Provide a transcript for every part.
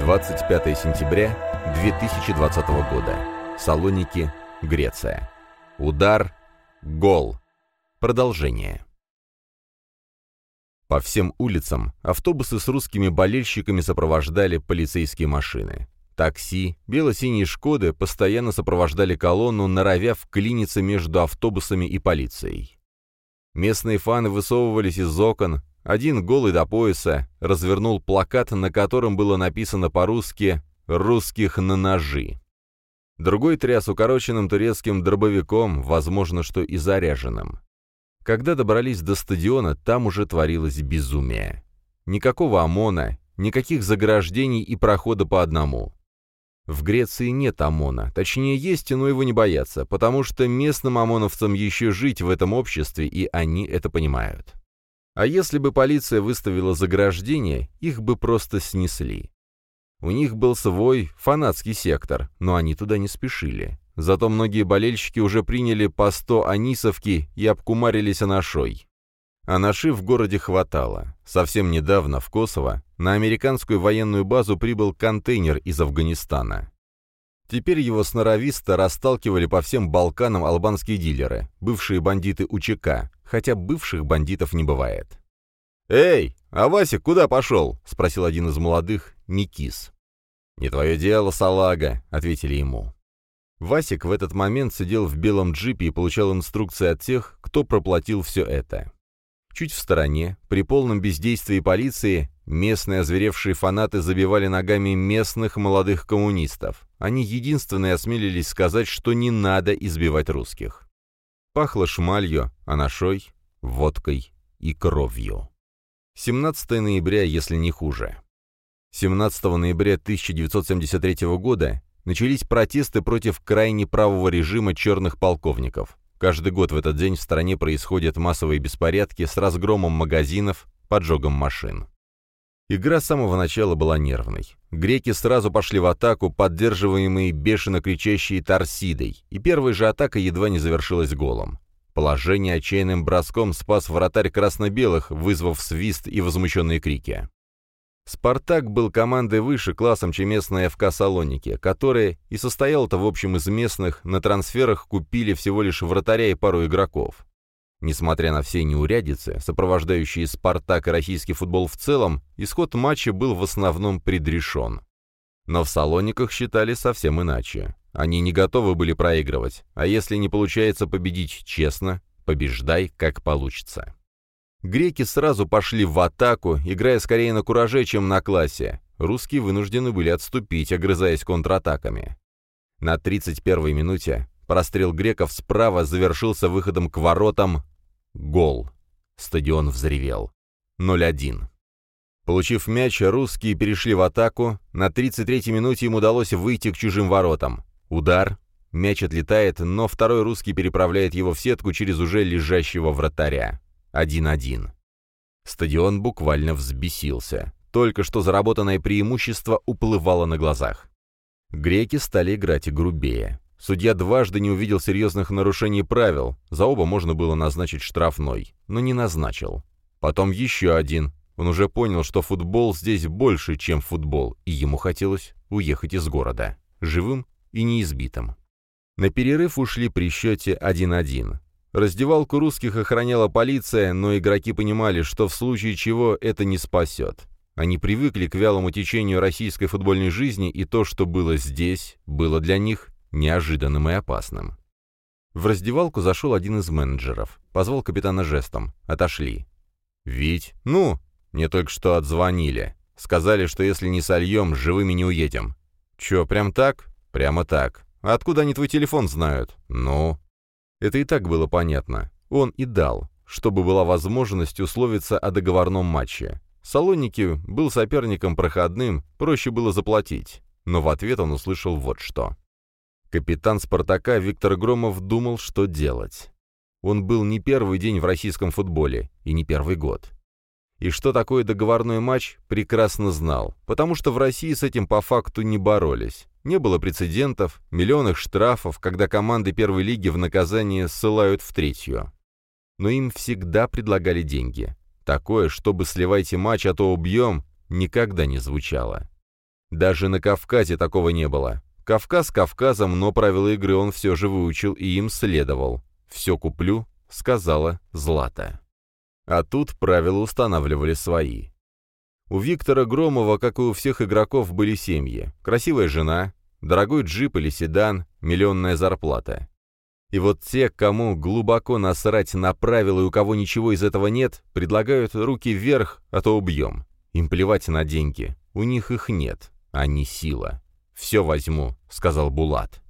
25 сентября 2020 года. Салоники, Греция. Удар, гол. Продолжение. По всем улицам автобусы с русскими болельщиками сопровождали полицейские машины. Такси, бело-синие «Шкоды» постоянно сопровождали колонну, норовя вклиниться между автобусами и полицией. Местные фаны высовывались из окон. Один, голый до пояса, развернул плакат, на котором было написано по-русски «Русских на ножи». Другой тряс укороченным турецким дробовиком, возможно, что и заряженным. Когда добрались до стадиона, там уже творилось безумие. Никакого ОМОНа, никаких заграждений и прохода по одному. В Греции нет ОМОНа, точнее есть, но его не боятся, потому что местным ОМОНовцам еще жить в этом обществе, и они это понимают. А если бы полиция выставила заграждение, их бы просто снесли. У них был свой фанатский сектор, но они туда не спешили. Зато многие болельщики уже приняли по 100 анисовки и обкумарились анашой. Анаши в городе хватало. Совсем недавно в Косово на американскую военную базу прибыл контейнер из Афганистана. Теперь его сноровисто расталкивали по всем Балканам албанские дилеры, бывшие бандиты УЧК, хотя бывших бандитов не бывает. «Эй, а Васик куда пошел?» — спросил один из молодых, Никис. «Не твое дело, салага», — ответили ему. Васик в этот момент сидел в белом джипе и получал инструкции от тех, кто проплатил все это. Чуть в стороне, при полном бездействии полиции, местные озверевшие фанаты забивали ногами местных молодых коммунистов. Они единственные осмелились сказать, что не надо избивать русских. Пахло шмалью, анашой, водкой и кровью. 17 ноября, если не хуже. 17 ноября 1973 года начались протесты против крайне правого режима черных полковников. Каждый год в этот день в стране происходят массовые беспорядки с разгромом магазинов, поджогом машин. Игра с самого начала была нервной. Греки сразу пошли в атаку, поддерживаемые бешено кричащей Торсидой, и первая же атака едва не завершилась голом. Положение отчаянным броском спас вратарь красно-белых, вызвав свист и возмущенные крики. «Спартак» был командой выше классом, чем местная ФК «Салоники», которая и состояла-то в общем из местных, на трансферах купили всего лишь вратаря и пару игроков. Несмотря на все неурядицы, сопровождающие «Спартак» и российский футбол в целом, исход матча был в основном предрешен. Но в «Салониках» считали совсем иначе. Они не готовы были проигрывать, а если не получается победить честно, побеждай, как получится. Греки сразу пошли в атаку, играя скорее на кураже, чем на классе. Русские вынуждены были отступить, огрызаясь контратаками. На 31-й минуте прострел греков справа завершился выходом к воротам. Гол. Стадион взревел. 0-1. Получив мяч, русские перешли в атаку. На 33-й минуте им удалось выйти к чужим воротам. Удар. Мяч отлетает, но второй русский переправляет его в сетку через уже лежащего вратаря. 1-1. Стадион буквально взбесился. Только что заработанное преимущество уплывало на глазах. Греки стали играть грубее. Судья дважды не увидел серьезных нарушений правил. За оба можно было назначить штрафной, но не назначил. Потом еще один. Он уже понял, что футбол здесь больше, чем футбол, и ему хотелось уехать из города. Живым и неизбитым. На перерыв ушли при счете 1-1. Раздевалку русских охраняла полиция, но игроки понимали, что в случае чего это не спасет. Они привыкли к вялому течению российской футбольной жизни, и то, что было здесь, было для них неожиданным и опасным. В раздевалку зашел один из менеджеров. Позвал капитана жестом. Отошли. «Вить, мне только что отзвонили. Сказали, что если не сольем, живыми не уедем». «Чё, прям так?» «Прямо так. А откуда они твой телефон знают?» «Ну?» Это и так было понятно. Он и дал, чтобы была возможность условиться о договорном матче. Салоники был соперником проходным, проще было заплатить. Но в ответ он услышал вот что. Капитан «Спартака» Виктор Громов думал, что делать. Он был не первый день в российском футболе и не первый год. И что такое договорной матч, прекрасно знал, потому что в России с этим по факту не боролись. Не было прецедентов, миллионных штрафов, когда команды первой лиги в наказание ссылают в третью. Но им всегда предлагали деньги. Такое, чтобы «сливайте матч, а то убьем», никогда не звучало. Даже на Кавказе такого не было. Кавказ Кавказом, но правила игры он все же выучил и им следовал. «Все куплю», — сказала Злата. А тут правила устанавливали свои. У Виктора Громова, как и у всех игроков, были семьи. Красивая жена, дорогой джип или седан, миллионная зарплата. И вот те, кому глубоко насрать на правила и у кого ничего из этого нет, предлагают руки вверх, а то убьем. Им плевать на деньги, у них их нет, они сила. «Все возьму», — сказал Булат.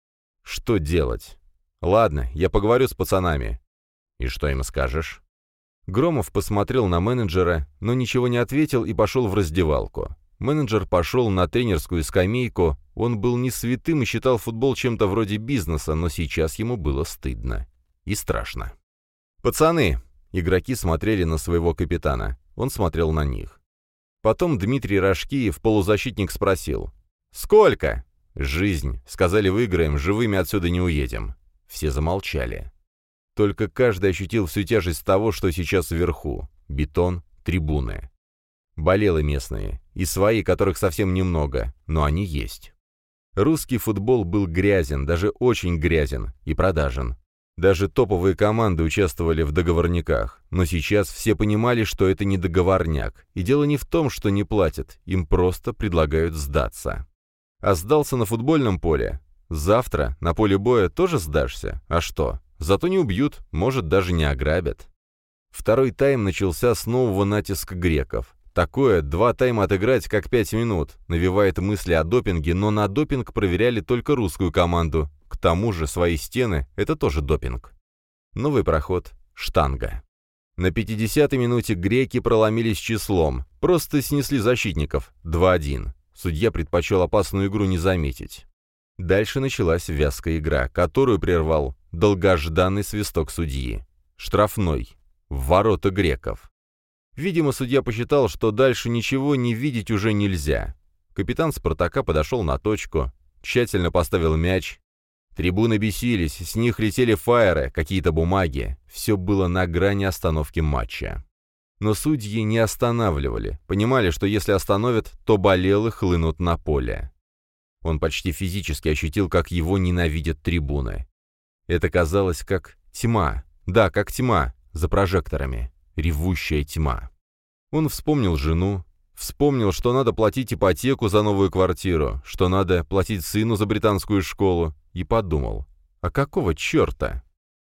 «Что делать?» «Ладно, я поговорю с пацанами». «И что им скажешь?» Громов посмотрел на менеджера, но ничего не ответил и пошел в раздевалку. Менеджер пошел на тренерскую скамейку, он был не святым и считал футбол чем-то вроде бизнеса, но сейчас ему было стыдно и страшно. «Пацаны!» — игроки смотрели на своего капитана, он смотрел на них. Потом Дмитрий Рашкиев, полузащитник, спросил: «Сколько?» «Жизнь. Сказали, выиграем, живыми отсюда не уедем». Все замолчали. Только каждый ощутил всю тяжесть того, что сейчас вверху. Бетон, трибуны. Болелы местные. И свои, которых совсем немного, но они есть. Русский футбол был грязен, даже очень грязен и продажен. Даже топовые команды участвовали в договорниках. Но сейчас все понимали, что это не договорняк. И дело не в том, что не платят, им просто предлагают сдаться. А сдался на футбольном поле. Завтра на поле боя тоже сдашься? А что? Зато не убьют, может, даже не ограбят. Второй тайм начался с нового натиска греков. Такое 2 тайма отыграть, как 5 минут, навевает мысли о допинге, но на допинг проверяли только русскую команду. К тому же свои стены — это тоже допинг. Новый проход — штанга. На 50-й минуте греки проломились числом, просто снесли защитников 2-1. Судья предпочел опасную игру не заметить. Дальше началась вязкая игра, которую прервал долгожданный свисток судьи. Штрафной. В ворота греков. Видимо, судья посчитал, что дальше ничего не видеть уже нельзя. Капитан «Спартака» подошел на точку, тщательно поставил мяч. Трибуны бесились, с них летели фаеры, какие-то бумаги. Все было на грани остановки матча. Но судьи не останавливали, понимали, что если остановят, то болелы хлынут на поле. Он почти физически ощутил, как его ненавидят трибуны. Это казалось как тьма. Да, как тьма, за прожекторами. Ревущая тьма. Он вспомнил жену, вспомнил, что надо платить ипотеку за новую квартиру, что надо платить сыну за британскую школу, и подумал: а какого черта?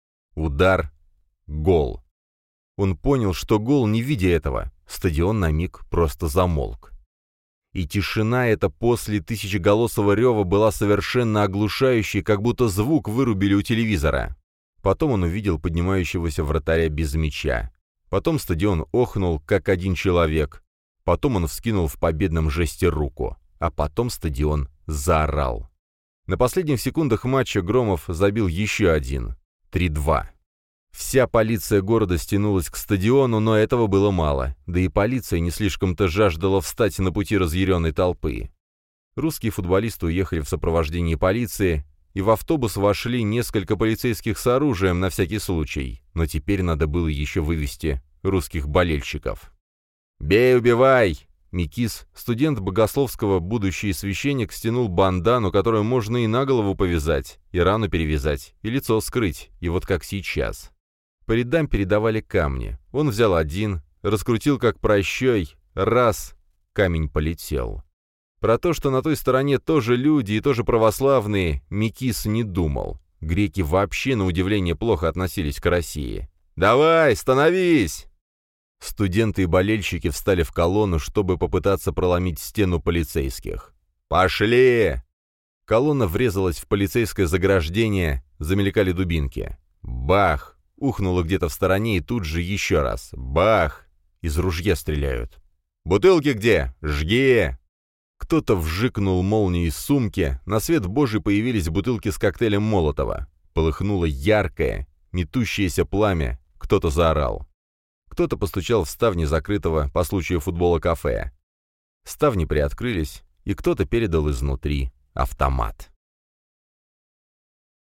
Удар. Гол. Он понял, что гол, не видя этого. Стадион на миг просто замолк. И тишина эта после тысячеголосого рева была совершенно оглушающей, как будто звук вырубили у телевизора. Потом он увидел поднимающегося вратаря без мяча. Потом стадион охнул, как один человек. Потом он вскинул в победном жесте руку. А потом стадион заорал. На последних секундах матча Громов забил еще один. 3-2. Вся полиция города стянулась к стадиону, но этого было мало, да и полиция не слишком-то жаждала встать на пути разъяренной толпы. Русские футболисты уехали в сопровождении полиции, и в автобус вошли несколько полицейских с оружием на всякий случай, но теперь надо было еще вывести русских болельщиков. «Бей, убивай!» Микис, студент богословского, будущий священник, стянул бандану, которую можно и на голову повязать, и рану перевязать, и лицо скрыть, и вот как сейчас. По рядам передавали камни. Он взял один, раскрутил как прощой, раз, камень полетел. Про то, что на той стороне тоже люди и тоже православные, Микис не думал. Греки вообще, на удивление, плохо относились к России. «Давай, становись!» Студенты и болельщики встали в колонну, чтобы попытаться проломить стену полицейских. «Пошли!» Колонна врезалась в полицейское заграждение, замелькали дубинки. Бах! Ухнуло где-то в стороне, и тут же еще раз. Бах! Из ружья стреляют. «Бутылки где? Жги!» Кто-то вжикнул молнией из сумки, на свет божий появились бутылки с коктейлем Молотова. Полыхнуло яркое, метущееся пламя, кто-то заорал. Кто-то постучал в ставни закрытого по случаю футбола кафе. Ставни приоткрылись, и кто-то передал изнутри автомат.